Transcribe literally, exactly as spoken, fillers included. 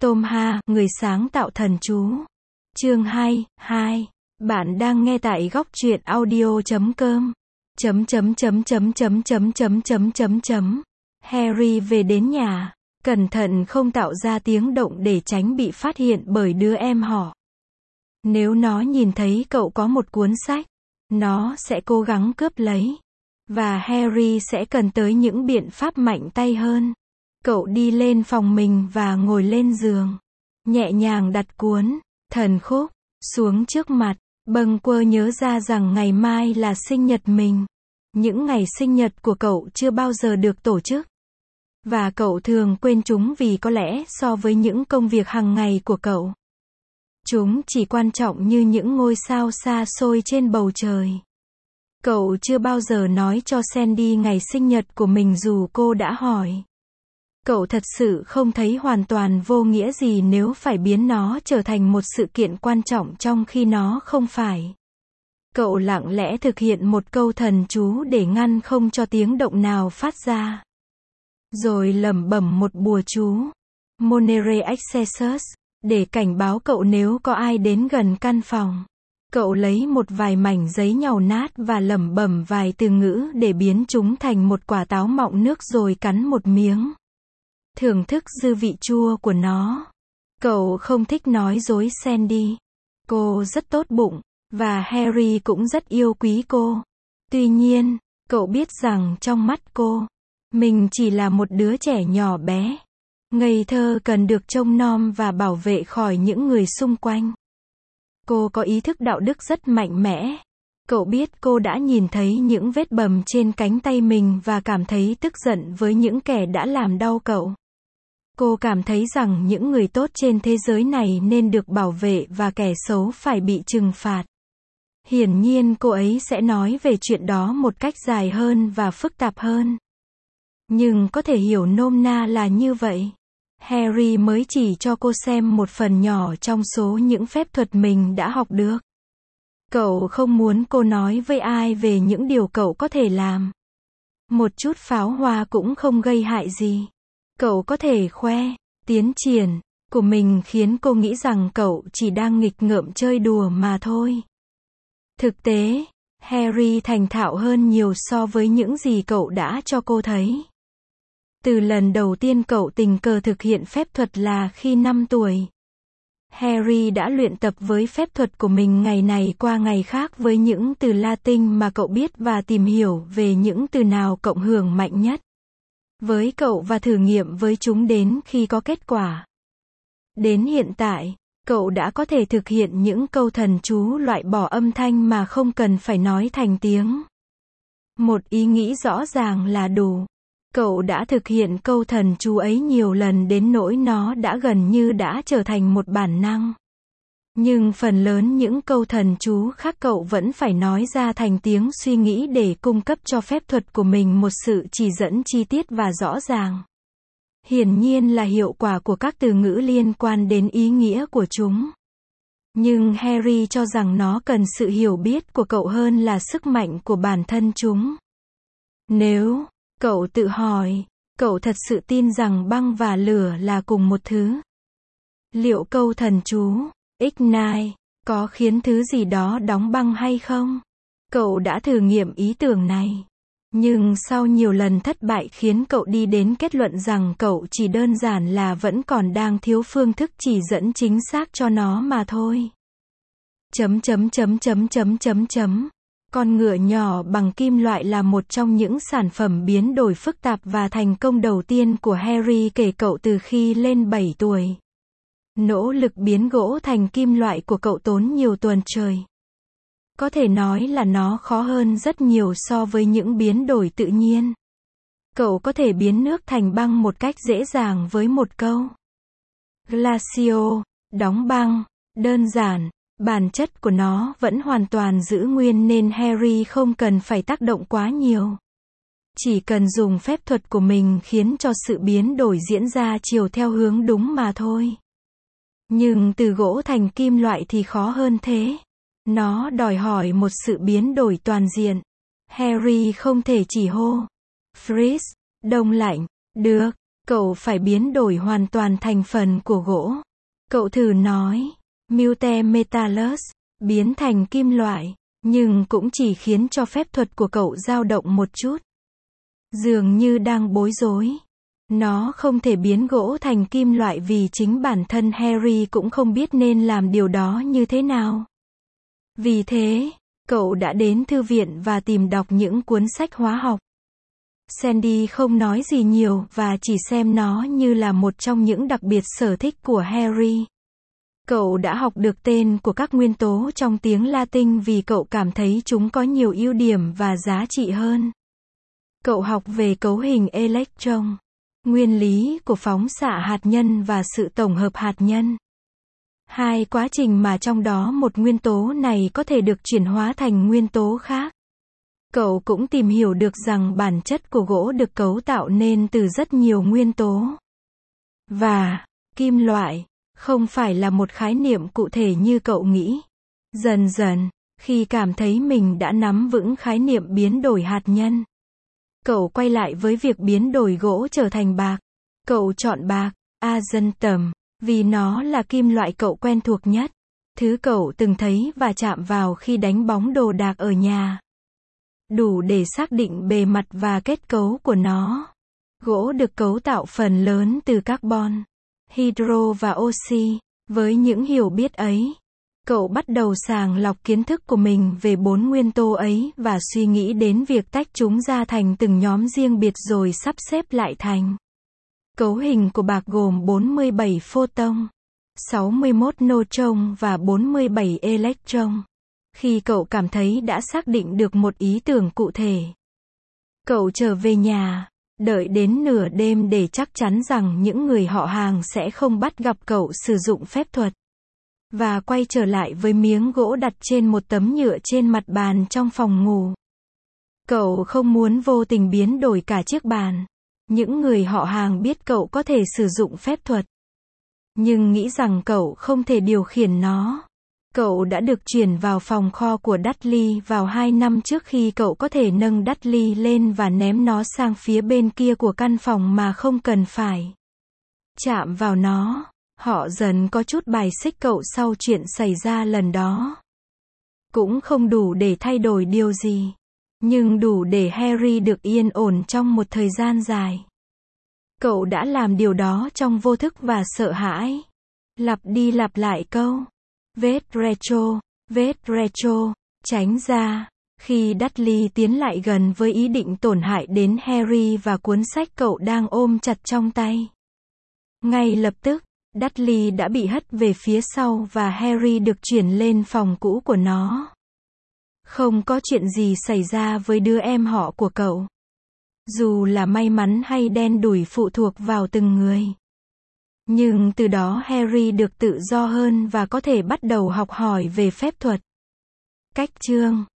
Tom Ha, người sáng tạo thần chú. Chương hai, hai. Bạn đang nghe tại góc truyện audio chấm com. Chấm chấm chấm chấm chấm chấm chấm chấm chấm chấm. Harry về đến nhà, cẩn thận không tạo ra tiếng động để tránh bị phát hiện bởi đứa em họ. Nếu nó nhìn thấy cậu có một cuốn sách, nó sẽ cố gắng cướp lấy. Và Harry sẽ cần tới những biện pháp mạnh tay hơn. Cậu đi lên phòng mình và ngồi lên giường. Nhẹ nhàng đặt cuốn Thần Khúc xuống trước mặt. Bâng quơ nhớ ra rằng ngày mai là sinh nhật mình. Những ngày sinh nhật của cậu chưa bao giờ được tổ chức. Và cậu thường quên chúng vì có lẽ so với những công việc hàng ngày của cậu, chúng chỉ quan trọng như những ngôi sao xa xôi trên bầu trời. Cậu chưa bao giờ nói cho Sandy ngày sinh nhật của mình dù cô đã hỏi. Cậu thật sự không thấy hoàn toàn vô nghĩa gì nếu phải biến nó trở thành một sự kiện quan trọng trong khi nó không phải. Cậu lặng lẽ thực hiện một câu thần chú để ngăn không cho tiếng động nào phát ra. Rồi lẩm bẩm một bùa chú, Monere Accessus, để cảnh báo cậu nếu có ai đến gần căn phòng. Cậu lấy một vài mảnh giấy nhàu nát và lẩm bẩm vài từ ngữ để biến chúng thành một quả táo mọng nước rồi cắn một miếng. Thưởng thức dư vị chua của nó. Cậu không thích nói dối Sandy. Cô rất tốt bụng, và Harry cũng rất yêu quý cô. Tuy nhiên, cậu biết rằng trong mắt cô, mình chỉ là một đứa trẻ nhỏ bé, ngây thơ cần được trông nom và bảo vệ khỏi những người xung quanh. Cô có ý thức đạo đức rất mạnh mẽ. Cậu biết cô đã nhìn thấy những vết bầm trên cánh tay mình và cảm thấy tức giận với những kẻ đã làm đau cậu. Cô cảm thấy rằng những người tốt trên thế giới này nên được bảo vệ và kẻ xấu phải bị trừng phạt. Hiển nhiên cô ấy sẽ nói về chuyện đó một cách dài hơn và phức tạp hơn. Nhưng có thể hiểu nôm na là như vậy. Harry mới chỉ cho cô xem một phần nhỏ trong số những phép thuật mình đã học được. Cậu không muốn cô nói với ai về những điều cậu có thể làm. Một chút pháo hoa cũng không gây hại gì. Cậu có thể khoe tiến triển của mình khiến cô nghĩ rằng cậu chỉ đang nghịch ngợm chơi đùa mà thôi. Thực tế, Harry thành thạo hơn nhiều so với những gì cậu đã cho cô thấy. Từ lần đầu tiên cậu tình cờ thực hiện phép thuật là khi năm tuổi. Harry đã luyện tập với phép thuật của mình ngày này qua ngày khác với những từ Latin mà cậu biết và tìm hiểu về những từ nào cộng hưởng mạnh nhất với cậu và thử nghiệm với chúng đến khi có kết quả. Đến hiện tại, cậu đã có thể thực hiện những câu thần chú loại bỏ âm thanh mà không cần phải nói thành tiếng. Một ý nghĩ rõ ràng là đủ. Cậu đã thực hiện câu thần chú ấy nhiều lần đến nỗi nó đã gần như đã trở thành một bản năng. Nhưng phần lớn những câu thần chú khác cậu vẫn phải nói ra thành tiếng suy nghĩ để cung cấp cho phép thuật của mình một sự chỉ dẫn chi tiết và rõ ràng. Hiển nhiên là hiệu quả của các từ ngữ liên quan đến ý nghĩa của chúng. Nhưng Harry cho rằng nó cần sự hiểu biết của cậu hơn là sức mạnh của bản thân chúng. Nếu cậu tự hỏi, cậu thật sự tin rằng băng và lửa là cùng một thứ? Liệu câu thần chú, Ignite, có khiến thứ gì đó đóng băng hay không? Cậu đã thử nghiệm ý tưởng này. Nhưng sau nhiều lần thất bại khiến cậu đi đến kết luận rằng cậu chỉ đơn giản là vẫn còn đang thiếu phương thức chỉ dẫn chính xác cho nó mà thôi. Chấm chấm chấm chấm chấm chấm chấm. Con ngựa nhỏ bằng kim loại là một trong những sản phẩm biến đổi phức tạp và thành công đầu tiên của Harry kể cậu từ khi lên bảy tuổi. Nỗ lực biến gỗ thành kim loại của cậu tốn nhiều tuần trời. Có thể nói là nó khó hơn rất nhiều so với những biến đổi tự nhiên. Cậu có thể biến nước thành băng một cách dễ dàng với một câu Glacio, đóng băng, đơn giản. Bản chất của nó vẫn hoàn toàn giữ nguyên nên Harry không cần phải tác động quá nhiều. Chỉ cần dùng phép thuật của mình khiến cho sự biến đổi diễn ra chiều theo hướng đúng mà thôi. Nhưng từ gỗ thành kim loại thì khó hơn thế. Nó đòi hỏi một sự biến đổi toàn diện. Harry không thể chỉ hô Freeze, đông lạnh, được. Cậu phải biến đổi hoàn toàn thành phần của gỗ. Cậu thử nói, Mute Metallus, biến thành kim loại, nhưng cũng chỉ khiến cho phép thuật của cậu dao động một chút. Dường như đang bối rối. Nó không thể biến gỗ thành kim loại vì chính bản thân Harry cũng không biết nên làm điều đó như thế nào. Vì thế, cậu đã đến thư viện và tìm đọc những cuốn sách hóa học. Sandy không nói gì nhiều và chỉ xem nó như là một trong những đặc biệt sở thích của Harry. Cậu đã học được tên của các nguyên tố trong tiếng Latin vì cậu cảm thấy chúng có nhiều ưu điểm và giá trị hơn. Cậu học về cấu hình electron, nguyên lý của phóng xạ hạt nhân và sự tổng hợp hạt nhân. Hai quá trình mà trong đó một nguyên tố này có thể được chuyển hóa thành nguyên tố khác. Cậu cũng tìm hiểu được rằng bản chất của gỗ được cấu tạo nên từ rất nhiều nguyên tố. Và, kim loại, không phải là một khái niệm cụ thể như cậu nghĩ. Dần dần, khi cảm thấy mình đã nắm vững khái niệm biến đổi hạt nhân, cậu quay lại với việc biến đổi gỗ trở thành bạc. Cậu chọn bạc, argentum, vì nó là kim loại cậu quen thuộc nhất. Thứ cậu từng thấy và chạm vào khi đánh bóng đồ đạc ở nhà. Đủ để xác định bề mặt và kết cấu của nó. Gỗ được cấu tạo phần lớn từ carbon, hydro và oxy. Với những hiểu biết ấy, cậu bắt đầu sàng lọc kiến thức của mình về bốn nguyên tố ấy và suy nghĩ đến việc tách chúng ra thành từng nhóm riêng biệt rồi sắp xếp lại thành. Cấu hình của bạc gồm bốn mươi bảy photon, sáu mươi mốt neutron và bốn mươi bảy electron. Khi cậu cảm thấy đã xác định được một ý tưởng cụ thể, cậu trở về nhà, đợi đến nửa đêm để chắc chắn rằng những người họ hàng sẽ không bắt gặp cậu sử dụng phép thuật. Và quay trở lại với miếng gỗ đặt trên một tấm nhựa trên mặt bàn trong phòng ngủ. Cậu không muốn vô tình biến đổi cả chiếc bàn. Những người họ hàng biết cậu có thể sử dụng phép thuật, nhưng nghĩ rằng cậu không thể điều khiển nó. Cậu đã được chuyển vào phòng kho của Dudley vào hai năm trước khi cậu có thể nâng Dudley lên và ném nó sang phía bên kia của căn phòng mà không cần phải chạm vào nó. Họ dần có chút bài xích cậu sau chuyện xảy ra lần đó. Cũng không đủ để thay đổi điều gì, nhưng đủ để Harry được yên ổn trong một thời gian dài. Cậu đã làm điều đó trong vô thức và sợ hãi. Lặp đi lặp lại câu vết retro, vết retro, tránh ra. Khi Dudley tiến lại gần với ý định tổn hại đến Harry và cuốn sách cậu đang ôm chặt trong tay, ngay lập tức, Dudley đã bị hất về phía sau và Harry được chuyển lên phòng cũ của nó. Không có chuyện gì xảy ra với đứa em họ của cậu. Dù là may mắn hay đen đủi phụ thuộc vào từng người. Nhưng từ đó Harry được tự do hơn và có thể bắt đầu học hỏi về phép thuật. Cách chương